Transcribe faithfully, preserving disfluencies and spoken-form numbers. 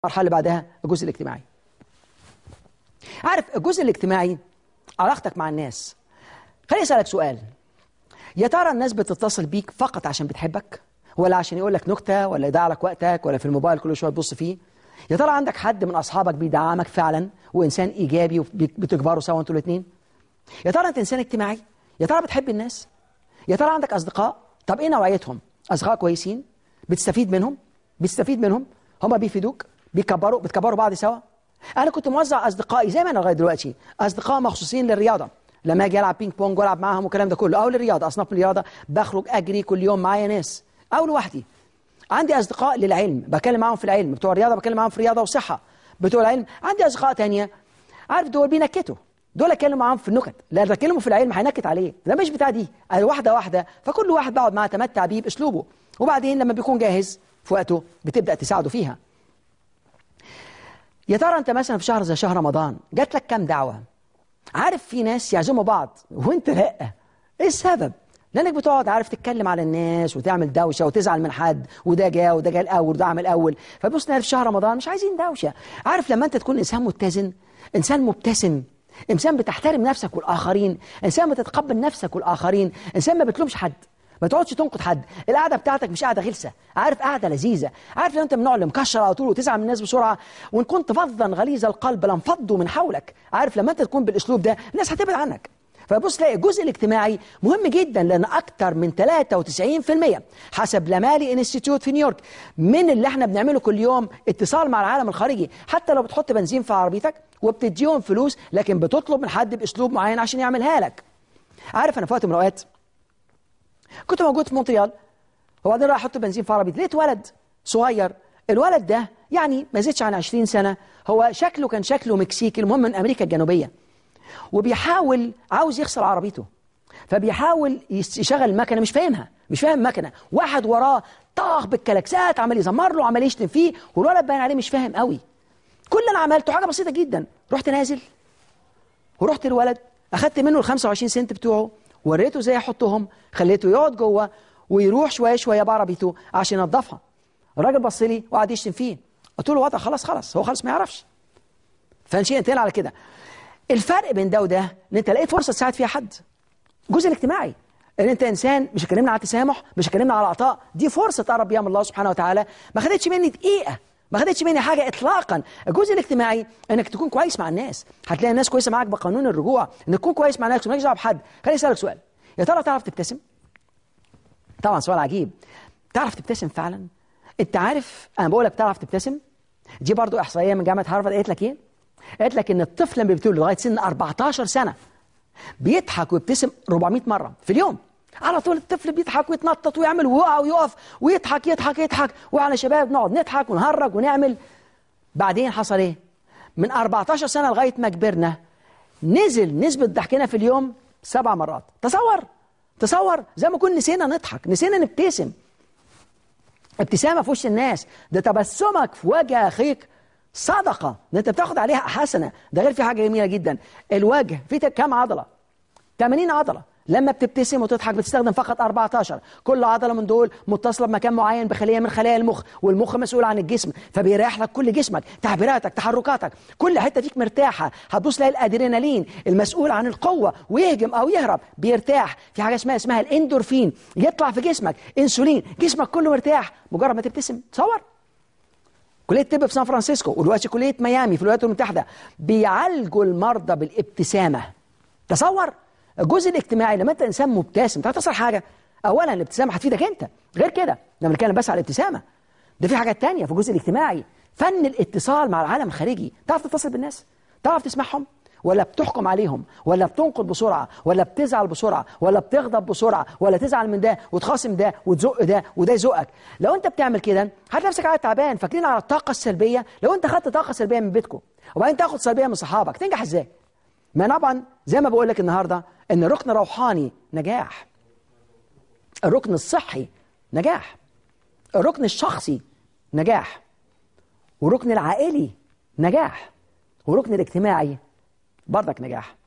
المرحله اللي بعدها الجزء الاجتماعي. عارف الجزء الاجتماعي علاقتك مع الناس. خليني اسالك سؤال، يا ترى الناس بتتصل بيك فقط عشان بتحبك، ولا عشان يقول لك نكته، ولا يضيع لك وقتك، ولا في الموبايل كل شويه تبص فيه؟ يا ترى عندك حد من اصحابك بيدعمك فعلا وانسان ايجابي وبتكبروا سوا انتوا الاثنين؟ يا ترى انت انسان اجتماعي؟ يا ترى بتحب الناس؟ يا ترى عندك اصدقاء؟ طب ايه نوعيتهم؟ اصدقاء كويسين بتستفيد منهم؟ بتستفيد منهم؟ هم بيفيدوك؟ بيكبروا بتكبروا بعض سوا؟ انا كنت موزع اصدقائي زي ما انا لغايه دلوقتي، اصدقاء مخصوصين للرياضه، لما اجي العب بينج بونج والعب معاهم والكلام ده كله، او للرياضه، اصناف الرياضه بخرج اجري كل يوم معايا ناس، او لوحدي. عندي اصدقاء للعلم بكلم معاهم في العلم، بتوع الرياضه بكلم معاهم في رياضه وصحه، بتوع العلم. عندي اصدقاء تانية عارف دول بينكتوا، دول اتكلم معاهم في النكت، لان بكلمه في العلم هينكت عليه، ده مش بتاع دي، واحده واحده، فكل واحد بقعد معاه اتمتع بيه باسلوبه، وبعدين لما بيكون جاهز في وقته بتبدا تساعده فيها. يا ترى انت مثلا في شهر زي شهر رمضان جات لك كام دعوه؟ عارف في ناس يعزموا بعض وانت لا، ايه السبب؟ لانك بتقعد عارف تتكلم على الناس وتعمل دوشه وتزعل من حد، وده جا وده جا الاول وده عمل الاول، فبص في شهر رمضان مش عايزين دوشه. عارف لما انت تكون انسان متزن، انسان مبتسم، انسان بتحترم نفسك والاخرين، انسان بتتقبل نفسك والاخرين، انسان ما بتلومش حد، ما تقعدش تنقد حد، القعده بتاعتك مش قعده غلسه، عارف قعده لذيذه، عارف لو انت من النوع اللي مكشر على طول وتزعل من الناس بسرعه، وان كنت فظا غليظ القلب لانفضوا من حولك، عارف لما انت تكون بالاسلوب ده الناس هتبعد عنك. فبص تلاقي الجزء الاجتماعي مهم جدا، لان اكتر من ثلاثة وتسعين بالمئة حسب لامالي انستيتيوت في نيويورك من اللي احنا بنعمله كل يوم اتصال مع العالم الخارجي، حتى لو بتحط بنزين في عربيتك وبتديهم فلوس، لكن بتطلب من حد باسلوب معين عشان يعملها لك. عارف انا في وقت من الاوقات كنت موجود في مونتريال، وبعدين راح احط بنزين في عربيتي، لقيت ولد صغير، الولد ده يعني ما زيدش عن عشرين سنه، هو شكله كان شكله مكسيكي، المهم من امريكا الجنوبيه، وبيحاول عاوز يغسل عربيته، فبيحاول يشغل المكنه، مش فاهمها، مش فاهم المكنه، واحد وراه طاخ بالكلاكسات عمال يزمر له عمال يشتم فيه، والولد باين عليه مش فاهم قوي. كل اللي انا عملته حاجه بسيطه جدا، رحت نازل ورحت الولد اخدت منه ال خمسة وعشرين سنت بتوعه، وريته ازاي يحطهم، خليته يقعد جوه ويروح شويه شويه بعربيته عشان ينظفها. الراجل بص لي وقعد يشتم فيه، قلت له وضع خلاص خلاص، هو خلاص ما يعرفش. فنشينا على كده. الفرق بين ده وده ان انت لقيت فرصه تساعد فيها حد. الجزء الاجتماعي ان انت انسان، مش اتكلمنا على التسامح، مش اتكلمنا على العطاء، دي فرصه تقرب بيها من الله سبحانه وتعالى، ما خدتش مني دقيقه، ما خدتش مني حاجه اطلاقا. الجزء الاجتماعي انك تكون كويس مع الناس، هتلاقي الناس كويسه معاك بقانون الرجوع، انك تكون كويس مع الناس ومالكش دعوه بحد. خليني اسالك سؤال، يا ترى تعرف تبتسم؟ طبعا سؤال عجيب، تعرف تبتسم فعلا؟ انت عارف انا بقول لك تعرف تبتسم؟ دي برضو احصائيه من جامعه هارفارد قالت لك ايه؟ قالت لك ان الطفل لما بيبتدي لغايه سن أربعتاشر سنه بيضحك ويبتسم أربعمئة مره في اليوم، على طول الطفل بيضحك ويتنطط ويعمل ويقع ويقف ويضحك يضحك يضحك، واحنا شباب نقعد نضحك ونهرج ونعمل. بعدين حصل ايه؟ من أربعتاشر سنه لغايه ما كبرنا نزل نسبه ضحكنا في اليوم سبع مرات. تصور تصور زي ما كنا نسينا نضحك، نسينا نبتسم. ابتسامه في وش الناس، ده تبسمك في وجه اخيك صدقه، ده انت بتاخد عليها حسنه. ده غير في حاجه جميله جدا، الوجه فيه كام عضله؟ ثمانين عضله، لما بتبتسم وتضحك بتستخدم فقط أربعتاشر، كل عضله من دول متصله بمكان معين بخليه من خلايا المخ، والمخ مسؤول عن الجسم، فبيريح لك كل جسمك، تعبيراتك، تحركاتك، كل حته فيك مرتاحه. هتبص تلاقي الادرينالين المسؤول عن القوه ويهجم او يهرب بيرتاح، في حاجه اسمها اسمها الاندورفين يطلع في جسمك، انسولين، جسمك كله مرتاح مجرد ما تبتسم. تصور كليه الطب في سان فرانسيسكو ودلوقتي كليه ميامي في الولايات المتحده بيعالجوا المرضى بالابتسامه. تصور الجزء الاجتماعي لما انت انسان مبتسم تعرف تصل حاجه، اولا الابتسامه هتفيدك انت، غير كده لما بنتكلم بس على الابتسامه، ده في حاجات تانية في الجزء الاجتماعي، فن الاتصال مع العالم الخارجي. تعرف تتصل بالناس؟ تعرف تسمعهم؟ ولا بتحكم عليهم؟ ولا بتنقد بسرعه؟ ولا بتزعل بسرعه؟ ولا بتغضب بسرعه؟ ولا تزعل من ده وتخاصم ده وتزق ده وده يزقك؟ لو انت بتعمل كده هتلاقي نفسك قاعد تعبان. فاكرين على الطاقه السلبيه؟ لو انت خدت طاقه سلبيه من بيتكم وبعدين تاخد سلبيه من صحابك تنجح ازاي؟ ما طبعا زي ما بقول لك النهارده ان الركن الروحاني نجاح، الركن الصحي نجاح، الركن الشخصي نجاح، والركن العائلي نجاح، والركن الاجتماعي برضك نجاح.